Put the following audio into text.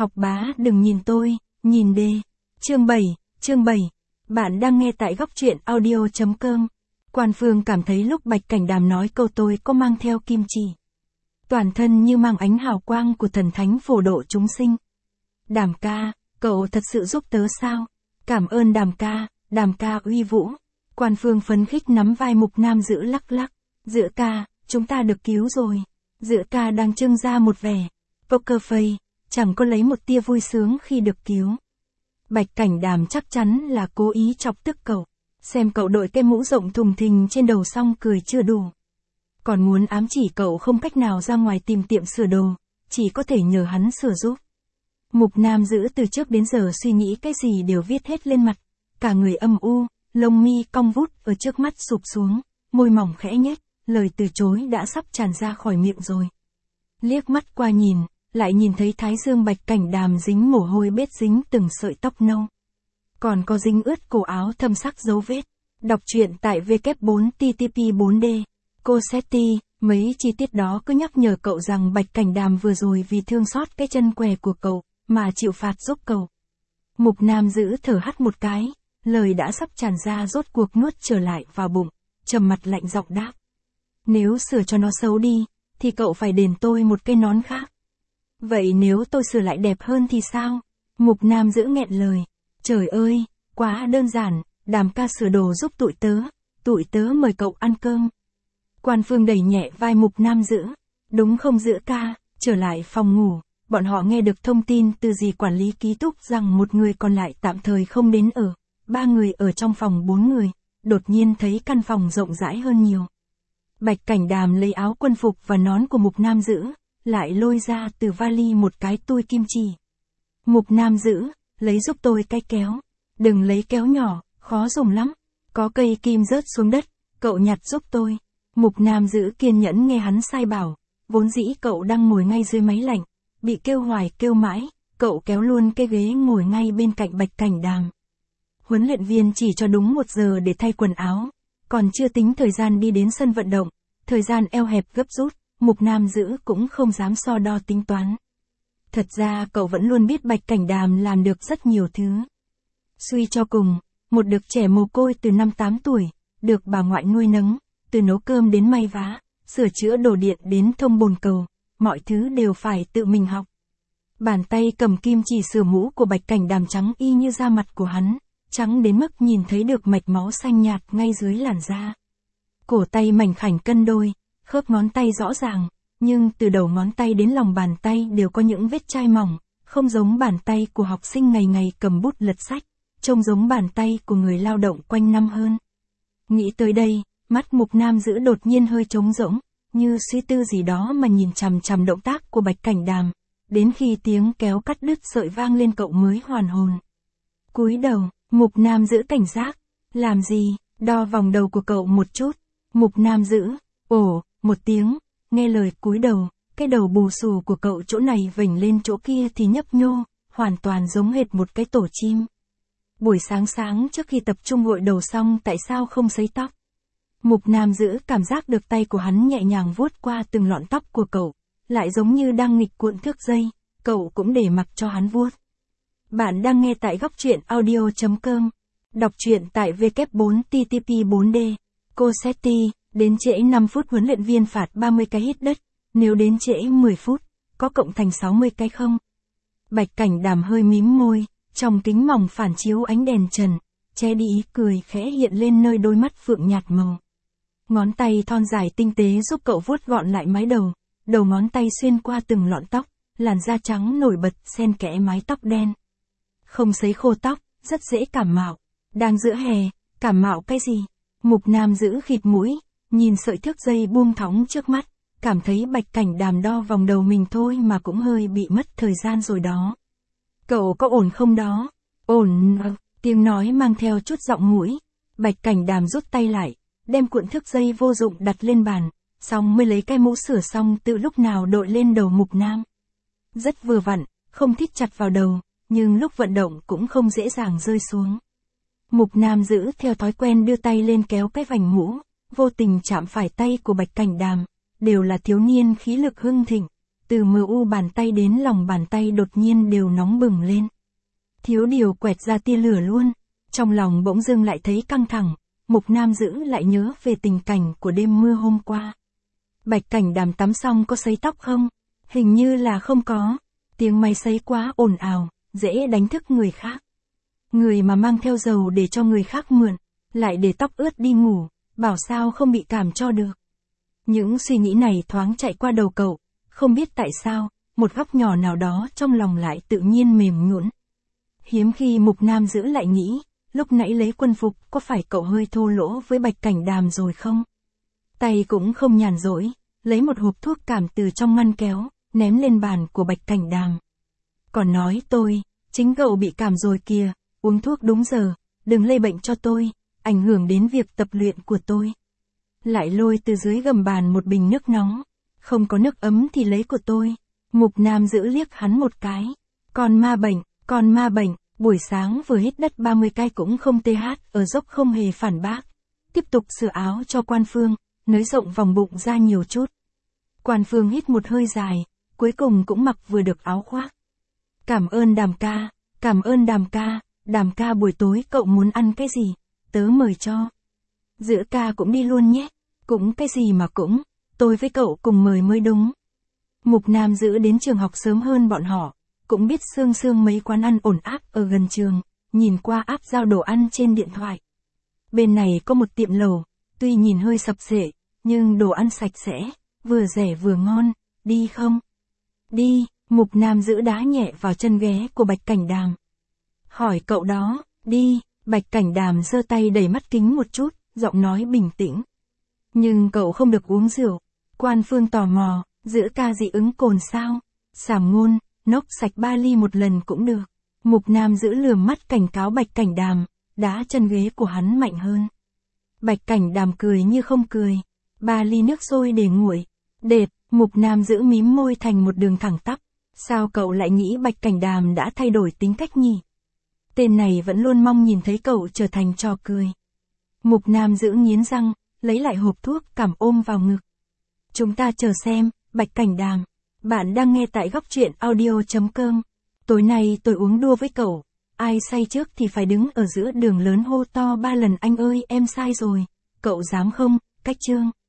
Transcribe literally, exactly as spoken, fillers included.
Học bá đừng nhìn tôi, nhìn đề. Chương bảy, chương bảy. Bạn đang nghe tại góc truyện audio chấm com. Quan Phương cảm thấy lúc Bạch Cảnh Đàm nói câu tôi có mang theo kim chỉ. Toàn thân như mang ánh hào quang của thần thánh phổ độ chúng sinh. Đàm ca, cậu thật sự giúp tớ sao? Cảm ơn Đàm ca, Đàm ca uy vũ. Quan Phương phấn khích nắm vai Mục Nam Dữ lắc lắc. Dữ ca, chúng ta được cứu rồi. Dữ ca đang trưng ra một vẻ poker face, chẳng có lấy một tia vui sướng khi được cứu. Bạch Cảnh Đàm chắc chắn là cố ý chọc tức cậu. Xem cậu đội cái mũ rộng thùng thình trên đầu xong cười chưa đủ. Còn muốn ám chỉ cậu không cách nào ra ngoài tìm tiệm sửa đồ, chỉ có thể nhờ hắn sửa giúp. Mục Nam Dữ từ trước đến giờ suy nghĩ cái gì đều viết hết lên mặt. Cả người âm u, lông mi cong vút ở trước mắt sụp xuống, môi mỏng khẽ nhếch, lời từ chối đã sắp tràn ra khỏi miệng rồi. Liếc mắt qua nhìn, lại nhìn thấy thái dương Bạch Cảnh Đàm dính mồ hôi bết dính từng sợi tóc nâu. Còn có dính ướt cổ áo thâm sắc dấu vết. Đọc truyện tại W bốn T T P bốn D. Cô Seti, mấy chi tiết đó cứ nhắc nhở cậu rằng Bạch Cảnh Đàm vừa rồi vì thương xót cái chân què của cậu, mà chịu phạt giúp cậu. Mục Nam Dữ thở hắt một cái, lời đã sắp tràn ra rốt cuộc nuốt trở lại vào bụng, trầm mặt lạnh giọng đáp. Nếu sửa cho nó xấu đi, thì cậu phải đền tôi một cái nón khác. Vậy nếu tôi sửa lại đẹp hơn thì sao? Mục Nam Dữ nghẹn lời. Trời ơi, quá đơn giản, Đàm ca sửa đồ giúp tụi tớ, tụi tớ mời cậu ăn cơm. Quan Phương đẩy nhẹ vai Mục Nam Dữ. Đúng không Dữ ca? Trở lại phòng ngủ, bọn họ nghe được thông tin từ dì quản lý ký túc rằng một người còn lại tạm thời không đến ở. Ba người ở trong phòng bốn người, đột nhiên thấy căn phòng rộng rãi hơn nhiều. Bạch Cảnh Đàm lấy áo quân phục và nón của Mục Nam Dữ, lại lôi ra từ vali một cái tui kim chỉ. Mục Nam Dữ, lấy giúp tôi cái kéo. Đừng lấy kéo nhỏ, khó dùng lắm. Có cây kim rớt xuống đất, cậu nhặt giúp tôi. Mục Nam Dữ kiên nhẫn nghe hắn sai bảo. Vốn dĩ cậu đang ngồi ngay dưới máy lạnh, bị kêu hoài kêu mãi, cậu kéo luôn cái ghế ngồi ngay bên cạnh Bạch Cảnh Đàm. Huấn luyện viên chỉ cho đúng một giờ để thay quần áo, còn chưa tính thời gian đi đến sân vận động, thời gian eo hẹp gấp rút, Mục Nam Dữ cũng không dám so đo tính toán. Thật ra cậu vẫn luôn biết Bạch Cảnh Đàm làm được rất nhiều thứ. Suy cho cùng, một đứa trẻ mồ côi từ năm tám tuổi, được bà ngoại nuôi nấng, từ nấu cơm đến may vá, sửa chữa đồ điện đến thông bồn cầu, mọi thứ đều phải tự mình học. Bàn tay cầm kim chỉ sửa mũ của Bạch Cảnh Đàm trắng y như da mặt của hắn, trắng đến mức nhìn thấy được mạch máu xanh nhạt ngay dưới làn da. Cổ tay mảnh khảnh cân đôi, khớp ngón tay rõ ràng, nhưng từ đầu ngón tay đến lòng bàn tay đều có những vết chai mỏng, không giống bàn tay của học sinh ngày ngày cầm bút lật sách, trông giống bàn tay của người lao động quanh năm hơn. Nghĩ tới đây, mắt Mục Nam Dữ đột nhiên hơi trống rỗng, như suy tư gì đó mà nhìn chằm chằm động tác của Bạch Cảnh Đàm, đến khi tiếng kéo cắt đứt sợi vang lên cậu mới hoàn hồn. Cúi đầu, Mục Nam Dữ cảnh giác. Làm gì? Đo vòng đầu của cậu một chút. Mục Nam Dữ. Ồ, một tiếng. Nghe lời cúi đầu, cái đầu bù xù của cậu chỗ này vểnh lên chỗ kia thì nhấp nhô, hoàn toàn giống hệt một cái tổ chim. Buổi sáng sáng trước khi tập trung gội đầu xong tại sao không sấy tóc? Mục Nam Dữ cảm giác được tay của hắn nhẹ nhàng vuốt qua từng lọn tóc của cậu, lại giống như đang nghịch cuộn thước dây, cậu cũng để mặc cho hắn vuốt. Bạn đang nghe tại góc truyện audio chấm com. Đọc truyện tại W bốn T T P bốn D. Cô Seti, đến trễ năm phút huấn luyện viên phạt ba mươi cái hít đất, nếu đến trễ mười phút, có cộng thành sáu mươi cái không? Bạch Cảnh Đàm hơi mím môi, trong kính mỏng phản chiếu ánh đèn trần, che đi ý cười khẽ hiện lên nơi đôi mắt phượng nhạt màu. Ngón tay thon dài tinh tế giúp cậu vuốt gọn lại mái đầu, đầu ngón tay xuyên qua từng lọn tóc, làn da trắng nổi bật xen kẽ mái tóc đen. Không sấy khô tóc, rất dễ cảm mạo. Đang giữa hè, cảm mạo cái gì? Mục Nam Dữ khịt mũi, nhìn sợi thước dây buông thõng trước mắt, cảm thấy Bạch Cảnh Đàm đo vòng đầu mình thôi mà cũng hơi bị mất thời gian rồi đó. Cậu có ổn không đó? Ổn, tiếng nói mang theo chút giọng mũi. Bạch Cảnh Đàm rút tay lại, đem cuộn thước dây vô dụng đặt lên bàn, xong mới lấy cái mũ sửa xong tự lúc nào đội lên đầu Mục Nam. Rất vừa vặn, không thít chặt vào đầu, nhưng lúc vận động cũng không dễ dàng rơi xuống. Mục Nam Dữ theo thói quen đưa tay lên kéo cái vành mũ, vô tình chạm phải tay của Bạch Cảnh Đàm, đều là thiếu niên khí lực hưng thịnh, từ mờ u bàn tay đến lòng bàn tay đột nhiên đều nóng bừng lên. Thiếu điều quẹt ra tia lửa luôn, trong lòng bỗng dưng lại thấy căng thẳng, Mục Nam Dữ lại nhớ về tình cảnh của đêm mưa hôm qua. Bạch Cảnh Đàm tắm xong có sấy tóc không? Hình như là không có, tiếng máy sấy quá ồn ào, dễ đánh thức người khác. Người mà mang theo dầu để cho người khác mượn, lại để tóc ướt đi ngủ, bảo sao không bị cảm cho được. Những suy nghĩ này thoáng chạy qua đầu cậu, không biết tại sao, một góc nhỏ nào đó trong lòng lại tự nhiên mềm nhũn. Hiếm khi Mục Nam Dữ lại nghĩ, lúc nãy lấy quân phục có phải cậu hơi thô lỗ với Bạch Cảnh Đàm rồi không? Tay cũng không nhàn rỗi, lấy một hộp thuốc cảm từ trong ngăn kéo, ném lên bàn của Bạch Cảnh Đàm. Còn nói tôi, chính cậu bị cảm rồi kìa, uống thuốc đúng giờ, đừng lây bệnh cho tôi, ảnh hưởng đến việc tập luyện của tôi. Lại lôi từ dưới gầm bàn một bình nước nóng, không có nước ấm thì lấy của tôi. Mục Nam Dữ liếc hắn một cái. Con ma bệnh, con ma bệnh, buổi sáng vừa hít đất ba mươi cái cũng không tê hát, ở dốc không hề phản bác. Tiếp tục sửa áo cho Quan Phương, nới rộng vòng bụng ra nhiều chút. Quan Phương hít một hơi dài, cuối cùng cũng mặc vừa được áo khoác. Cảm ơn Đàm ca, cảm ơn Đàm ca, Đàm ca buổi tối cậu muốn ăn cái gì, tớ mời cho. Dữ ca cũng đi luôn nhé, cũng cái gì mà cũng, tôi với cậu cùng mời mới đúng. Mục Nam Dữ đến trường học sớm hơn bọn họ, cũng biết sương sương mấy quán ăn ổn áp ở gần trường, nhìn qua app giao đồ ăn trên điện thoại. Bên này có một tiệm lẩu, tuy nhìn hơi sập sệ, nhưng đồ ăn sạch sẽ, vừa rẻ vừa ngon, đi không? Đi, Mục Nam Dữ đá nhẹ vào chân ghế của Bạch Cảnh Đàm. Hỏi cậu đó, đi, Bạch Cảnh Đàm giơ tay đẩy mắt kính một chút, giọng nói bình tĩnh. Nhưng cậu không được uống rượu. Quan Phương tò mò, Dữ ca dị ứng cồn sao? Sảm ngôn, nốc sạch ba ly một lần cũng được. Mục Nam Dữ lườm mắt cảnh cáo Bạch Cảnh Đàm, đá chân ghế của hắn mạnh hơn. Bạch Cảnh Đàm cười như không cười. Ba ly nước sôi để nguội. Đệt, Mục Nam Dữ mím môi thành một đường thẳng tắp. Sao cậu lại nghĩ Bạch Cảnh Đàm đã thay đổi tính cách nhỉ? Tên này vẫn luôn mong nhìn thấy cậu trở thành trò cười. Mục Nam Dữ nghiến răng, lấy lại hộp thuốc cảm ôm vào ngực. Chúng ta chờ xem, Bạch Cảnh Đàm. Bạn đang nghe tại góc truyện audio.com. Tối nay tôi uống đua với cậu. Ai say trước thì phải đứng ở giữa đường lớn hô to ba lần anh ơi em sai rồi. Cậu dám không, Cách Trương.